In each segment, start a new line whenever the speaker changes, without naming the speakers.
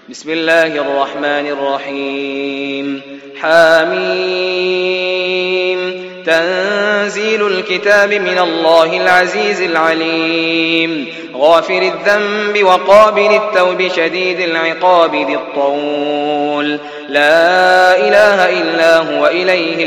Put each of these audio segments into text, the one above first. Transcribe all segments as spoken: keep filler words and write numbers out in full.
بسم الله الرحمن الرحيم حميم تنزيل الكتاب من الله العزيز العليم غافر الذنب وقابل التوب شديد العقاب ذي الطول لا إله إلا هو إليه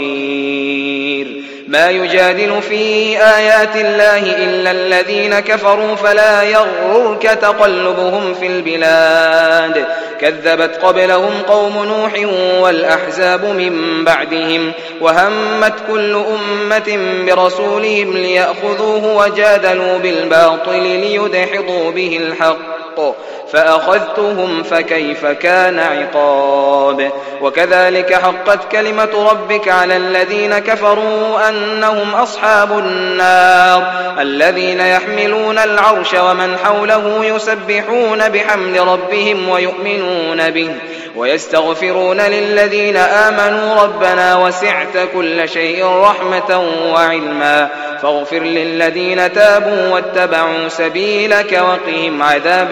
المصير ما يجادل في آيات الله إلا الذين كفروا فلا يغررك تقلبهم في البلاد كذبت قبلهم قوم نوح والأحزاب من بعدهم وهمت كل أمة برسولهم ليأخذوه وجادلوا بالباطل ليدحضوا به الحق فأخذتهم فكيف كان عقاب وكذلك حقت كلمة ربك على الذين كفروا أنهم أصحاب النار الذين يحملون العرش ومن حوله يسبحون بحمد ربهم ويؤمنون به ويستغفرون للذين آمنوا ربنا وسعت كل شيء رحمة وعلما فاغفر للذين تابوا واتبعوا سبيلك وقهم عذاب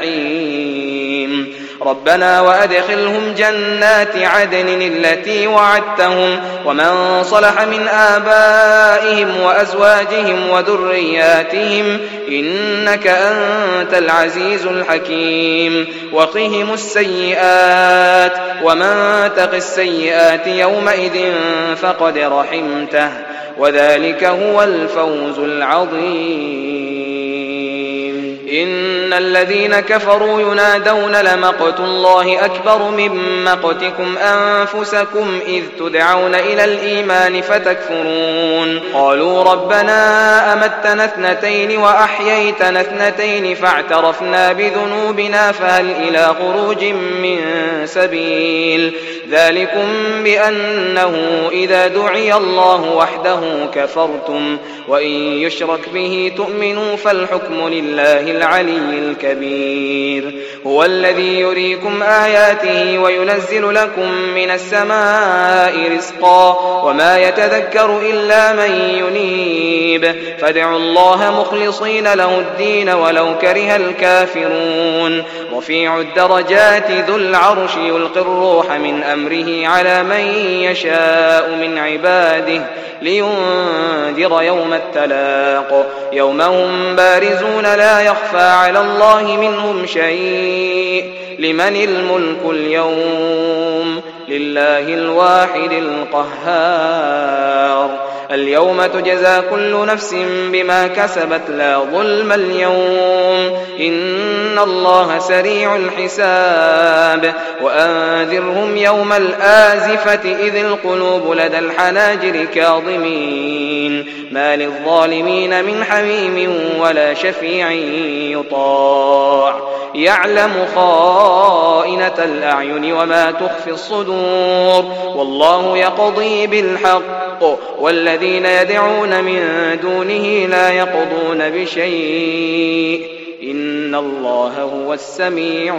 الجحيم ربنا وأدخلهم جنات عدن التي وعدتهم ومن صلح من آبائهم وأزواجهم وذرياتهم إنك أنت العزيز الحكيم وقهم السيئات ومن تق السيئات يومئذ فقد رحمته وذلك هو الفوز العظيم إن الذين كفروا ينادون لمقت الله أكبر من مقتكم أنفسكم إذ تدعون إلى الإيمان فتكفرون قالوا ربنا أمتنا اثنتين وأحييتنا اثنتين فاعترفنا بذنوبنا فهل إلى خروج من سبيل ذلكم بأنه إذا دعي الله وحده كفرتم وإن يشرك به تؤمنوا فالحكم لله العلي الكبير هو الذي يريكم آياته وينزل لكم من السماء رزقا وما يتذكر إلا من ينيب فادعوا الله مخلصين له الدين ولو كره الكافرون رفيع الدرجات ذو العرش يلقي الروح من أمره على من يشاء من عباده لينذر يوم التلاق يوم هم بارزون لا يخفى على الله منهم شيء لمن الملك اليوم لله الواحد القهار اليوم تجزى كل نفس بما كسبت لا ظلم اليوم إن الله سريع الحساب وأنذرهم يوم الآزفة إذ القلوب لدى الحناجر كاظمين ما للظالمين من حميم ولا شفيع يطاع يعلم خائنة الأعين وما تخفي الصدور والله يقضي بالحق والذين يدعون من دونه لا يقضون بشيء إن الله هو السميع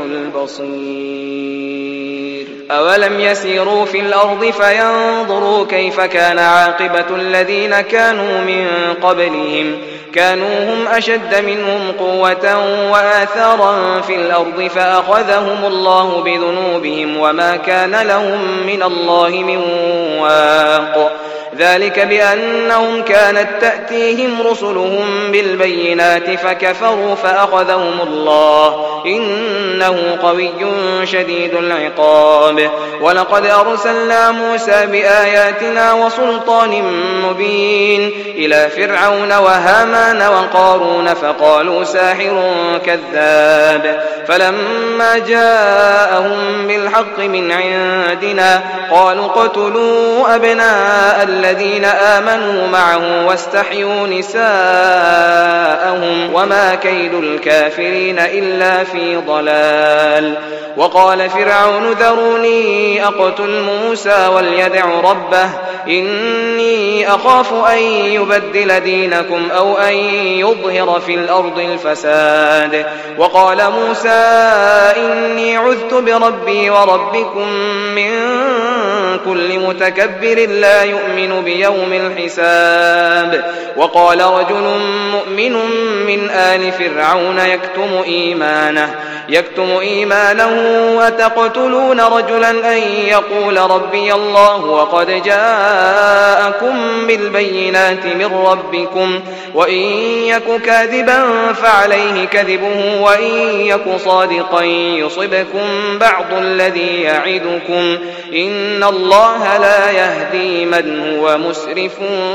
البصير أولم يسيروا في الأرض فينظروا كيف كان عاقبة الذين كانوا من قبلهم كانوا هم أشد منهم قوة وآثارا في الأرض فأخذهم الله بذنوبهم وما كان لهم من الله من واق ذلك بأنهم كانت تأتيهم رسلهم بالبينات فكفروا فأخذهم الله إنه قوي شديد العقاب ولقد أرسلنا موسى بآياتنا وسلطان مبين إلى فرعون وهامان وقارون فقالوا ساحر كذاب فلما جاءهم بالحق من عندنا قالوا اقتلوا أبناء الذين آمنوا معه واستحيوا نساءهم وما كيد الكافرين إلا في ضلال وقال فرعون ذروني أقتل موسى وليدع ربه إني أخاف أن يبدل دينكم أو أن يظهر في الأرض الفساد وقال موسى إني عذت بربي وربكم من كل متكبر لا يؤمن بيوم الحساب وقال رجل مؤمن من آل فرعون يكتم إيمانه يكتم إيمانه وتقتلون رجلا أن يقول ربي الله وقد جاءكم بالبينات من ربكم وإن يك كاذبا فعليه كذبه وإن يك صادقا يصبكم بعض الذي يعدكم إن الله لا يهدي من هو مسرف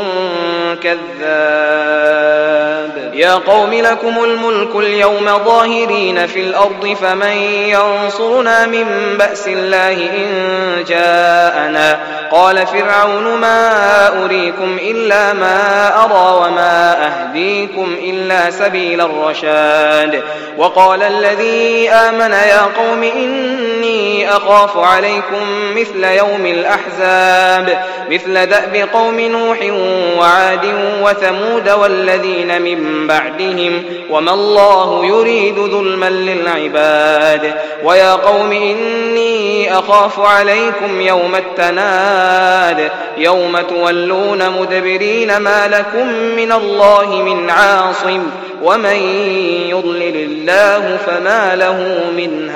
كذاب. يا قوم لكم الملك اليوم ظاهرين في الأرض فمن ينصرنا من بأس الله إن جاءنا قال فرعون ما أريكم إلا ما أرى وما أهديكم إلا سبيل الرشاد. وقال الذي آمن يا قوم إني أخاف عليكم مثل يوم الأحزاب مثل دأب قوم نوح وعاد وثمود والذين من بعدهم وما الله يريد ظلما للعباد. ويا قوم إني أخاف عليكم يوم التناد يوم تولون مدبرين ما لكم من الله من عاصم ومن يضلل الله فما له من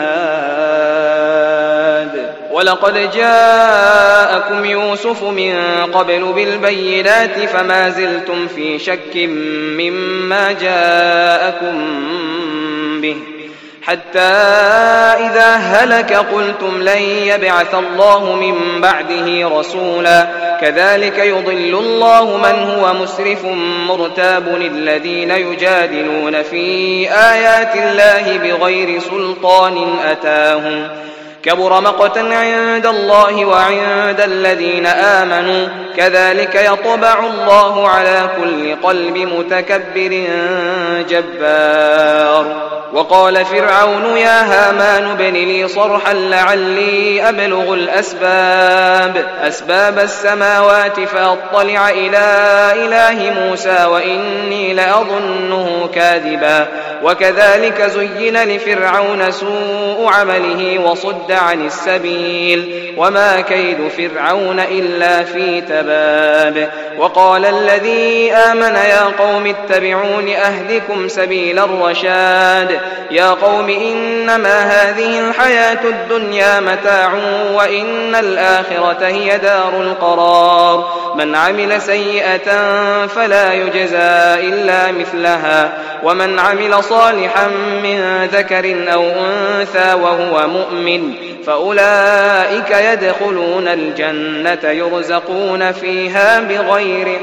هاد. ولقد جاءكم يوسف من قبل بالبينات فما زلتم في شك مما جاءكم به حتى إذا هلك قلتم لن يبعث الله من بعده رسولا كذلك يضل الله من هو مسرف مرتاب الذين يجادلون في آيات الله بغير سلطان أتاهم كبر مقتا عند الله وعند الذين آمنوا كذلك يطبع الله على كل قلب متكبر جبار. وقال فرعون يا هامان ابن لي صرحا لعلي أبلغ الأسباب أسباب السماوات فأطلع إلى إله موسى وإني لأظنه كاذبا. وكذلك زين لفرعون سوء عمله وصد عن السبيل وما كيد فرعون إلا في تباب. وقال الذي آمن يا قوم اتبعون أهدكم سبيل الرشاد. يا قوم إنما هذه الحياة الدنيا متاع وإن الآخرة هي دار القرار من عمل سيئة فلا يجزى إلا مثلها ومن عمل صالحا من ذكر أو أنثى وهو مؤمن فأولئك يدخلون الجنة يرزقون فيها بغير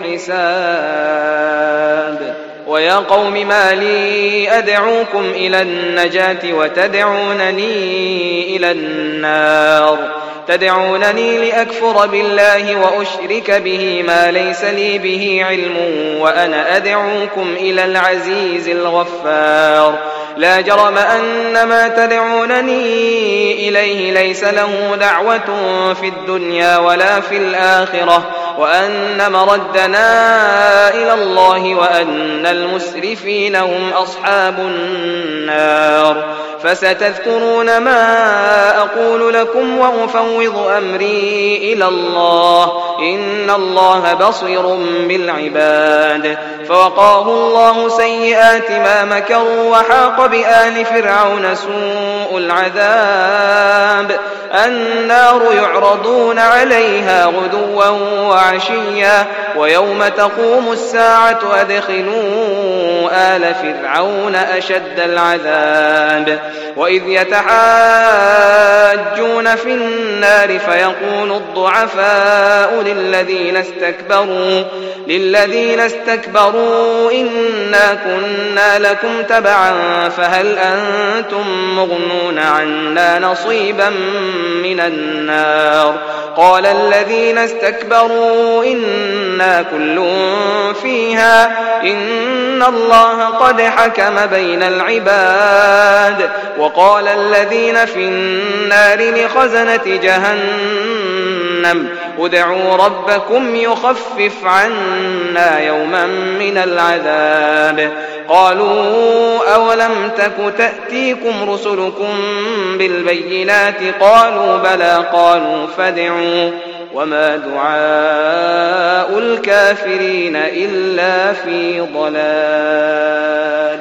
حساب. ويا قوم ما لي أدعوكم إلى النجاة وتدعونني إلى النار تدعونني لأكفر بالله وأشرك به ما ليس لي به علم وأنا أدعوكم إلى العزيز الغفار. لا جرم أن ما تدعونني إليه ليس له دعوة في الدنيا ولا في الآخرة وأن مردنا إلى الله وأن المسرفين هم أصحاب النار. فستذكرون ما أقول لكم وأفوض أمري إلى الله إن الله بصير بالعباد. فوقاه الله سيئات ما مكروا وحاق بآل فرعون سوء العذاب النار يعرضون عليها غدوا وعشيا ويوم تقوم الساعة أدخلوا آل فرعون أشد العذاب. وإذ يتحاجون في النار فيقول الضعفاء للذين استكبروا للذين استكبروا إنا كنا لكم تبعا فهل أنتم مغنون عنا نصيبا من النار قال الذين استكبروا إنا كل فيها إن الله قد حكم بين العباد. وقال الذين في النار لخزنة جهنم ادعوا ربكم يخفف عنا يوما من العذاب. قالوا أولم تك تأتيكم رسلكم بالبينات قالوا بلى قالوا فادعوا وما دعاء الكافرين إلا في ضلال.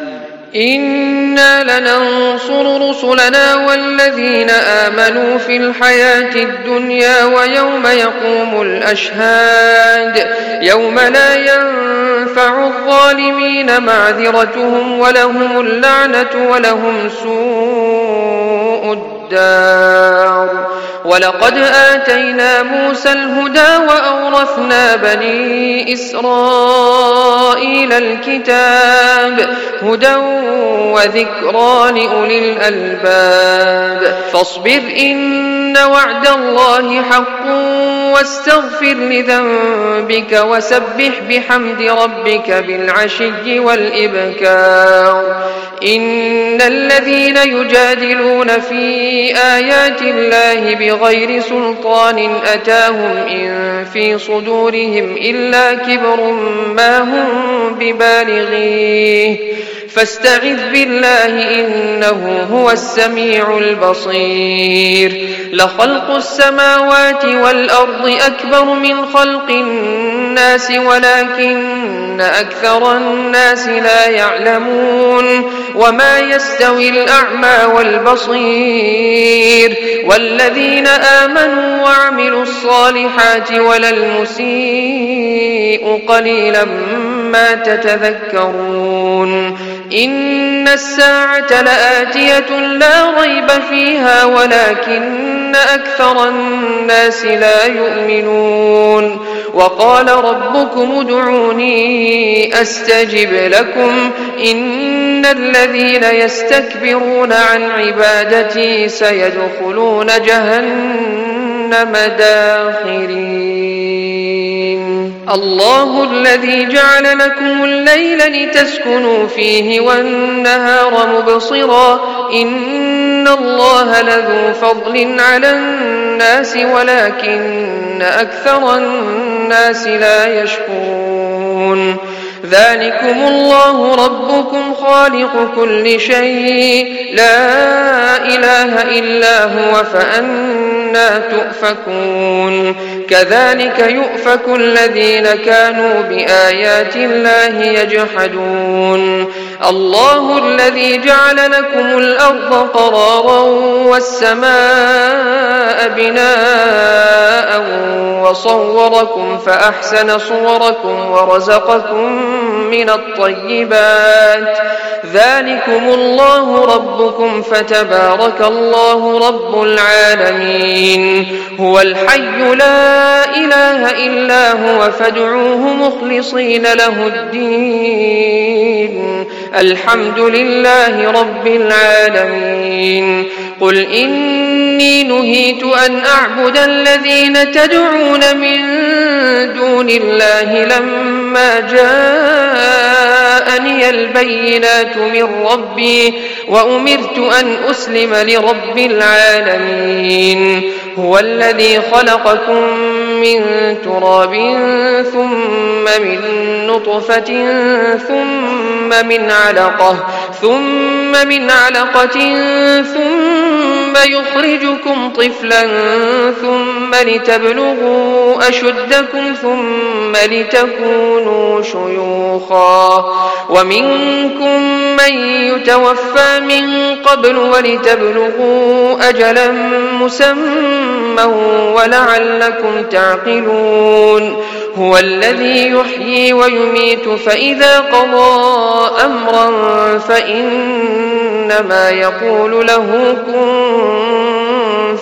إنا لننصر رسلنا والذين آمنوا في الحياة الدنيا ويوم يقوم الأشهاد يوم لا ينفع الظالمين معذرتهم ولهم اللعنة ولهم سوء الدار. ولقد آتينا موسى الهدى وأورثنا بني إسرائيل الكتاب هدى وذكرى لأولي الألباب. فاصبر إن وعد الله حق واستغفر لذنبك وسبح بحمد ربك بالعشي والإبكار. إن الذين يجادلون في آيات الله بغير سلطان أتاهم إن في صدورهم إلا كبر ما هم ببالغيه فاستعذ بالله إنه هو السميع البصير. لخلق السماوات والأرض أكبر من خلق الناس ولكن أكثر الناس لا يعلمون. وما يستوي الأعمى والبصير والذين آمنوا وعملوا الصالحات ولا المسيء قليلا ما تتذكرون. إن الساعة لآتية لا ريب فيها ولكن أكثر الناس لا يؤمنون. وقال ربكم ادعوني أستجب لكم إن الذين يستكبرون عن عبادتي سيدخلون جهنم داخرين. الله الذي جعل لكم الليل لتسكنوا فيه والنهار مبصرا إن الله لذو فضل على الناس ولكن أكثر الناس لا يشكرون. ذلكم الله ربكم خالق كل شيء لا إله إلا هو فأنا تؤفكون. كذلك يؤفك الذين كانوا بآيات الله يجحدون. الله الذي جعل لكم الأرض قرارا والسماء بناء وصوركم فأحسن صوركم ورزقكم من الطيبات. ذلكم الله ربكم فتبارك الله رب العالمين. هو الحي لا إله إلا هو فادعوه مخلصين له الدين الحمد لله رب العالمين. قل إني نهيت أن أعبد الذين تدعون من دون الله لما جاءني البينات من ربي وأمرت أن أسلم لرب العالمين. هو الذي خلقكم من تراب ثم من نطفة ثم من علقة ثم من علقة ثم يخرجكم طفلا ثم لتبلغوا أشدكم ثم لتكونوا شيوخا ومنكم من يتوفى من قبل ولتبلغوا أجلا مسمى ولعلكم تعقلون. هو الذي يحيي ويميت فإذا قضى أمرا فإنما يقول له كن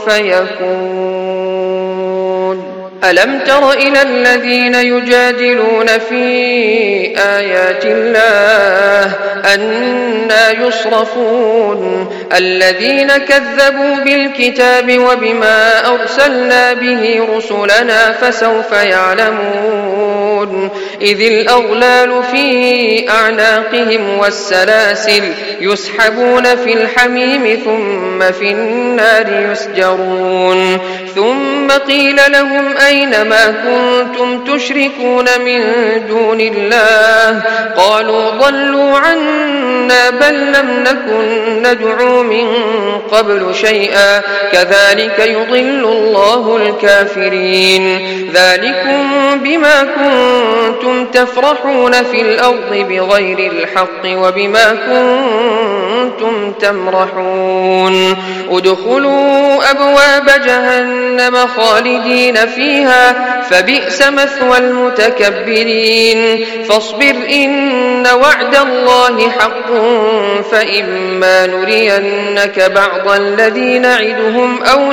فيكون. ألم تر إلى الذين يجادلون في آيات الله أنى يصرفون الذين كذبوا بالكتاب وبما أرسلنا به رسلنا فسوف يعلمون. إذ الأغلال في أعناقهم والسلاسل يسحبون في الحميم ثم في النار يسجرون. ثم قيل لهم أين ما كنتم تشركون من دون الله قالوا ضلوا عنا بل لم نكن ندعو من قبل شيئا كذلك يضل الله الكافرين ذلكم بما كنتم تفرحون في الأرض بغير الحق وبما كنتم تمرحون ادخلوا أبواب جهنم خالدين فيها فبئس مثوى المتكبرين فاصبر إن وعد الله حق فإما نرينك بعض الذي نعدهم أو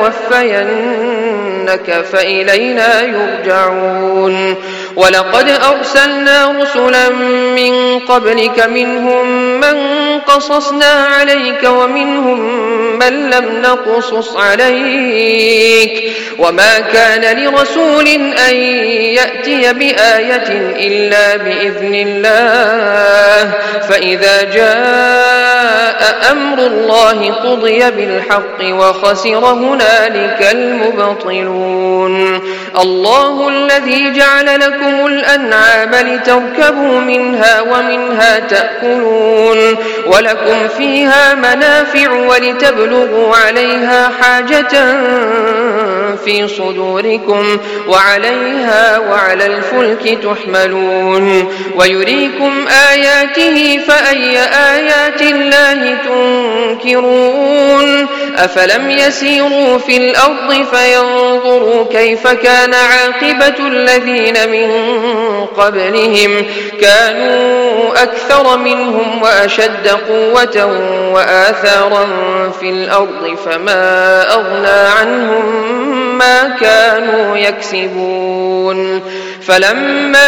نتوفينك فإلينا يرجعون ولقد أرسلنا رسلا من قبلك منهم من قصصنا عليك ومنهم من لم نقصص عليك وما كان لرسول أن يأتي بآية إلا بإذن الله فإذا جاء أمر الله قضي بالحق وخسر هنالك المبطلون الله الذي جعل لكم الأنعام لتركبوا منها ومنها تأكلون ولكم فيها منافع ولتبلغوا عليها حاجة في صدوركم وعليها وعلى الفلك تحملون ويريكم آياته فأي آيات الله تنكرون أفلم يسيروا في الأرض فينظروا كيف كان عاقبة الذين من قبلهم كانوا أكثر منهم وأشد قوة وآثارا في الأرض فما أغنى عنهم ما كانوا يكسبون فلما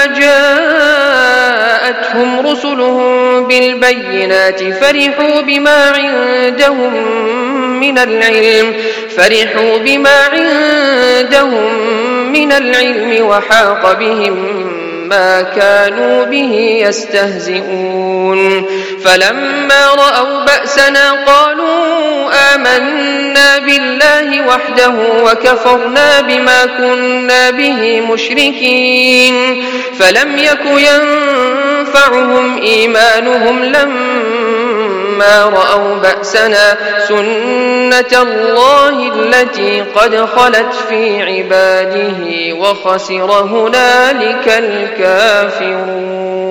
جاءتهم رسلهم بالبينات فرحوا بما عندهم من العلم فرحوا بما عندهم من العلم وحاق بهم ما كانوا به يستهزئون فلما رأوا بأسنا قالوا آمنا بالله وحده وكفرنا بما كنا به مشركين فلم يك ينفعهم إيمانهم لما رأوا بأسنا سنة الله التي قد خلت في عباده وخسر هنالك الكافرون.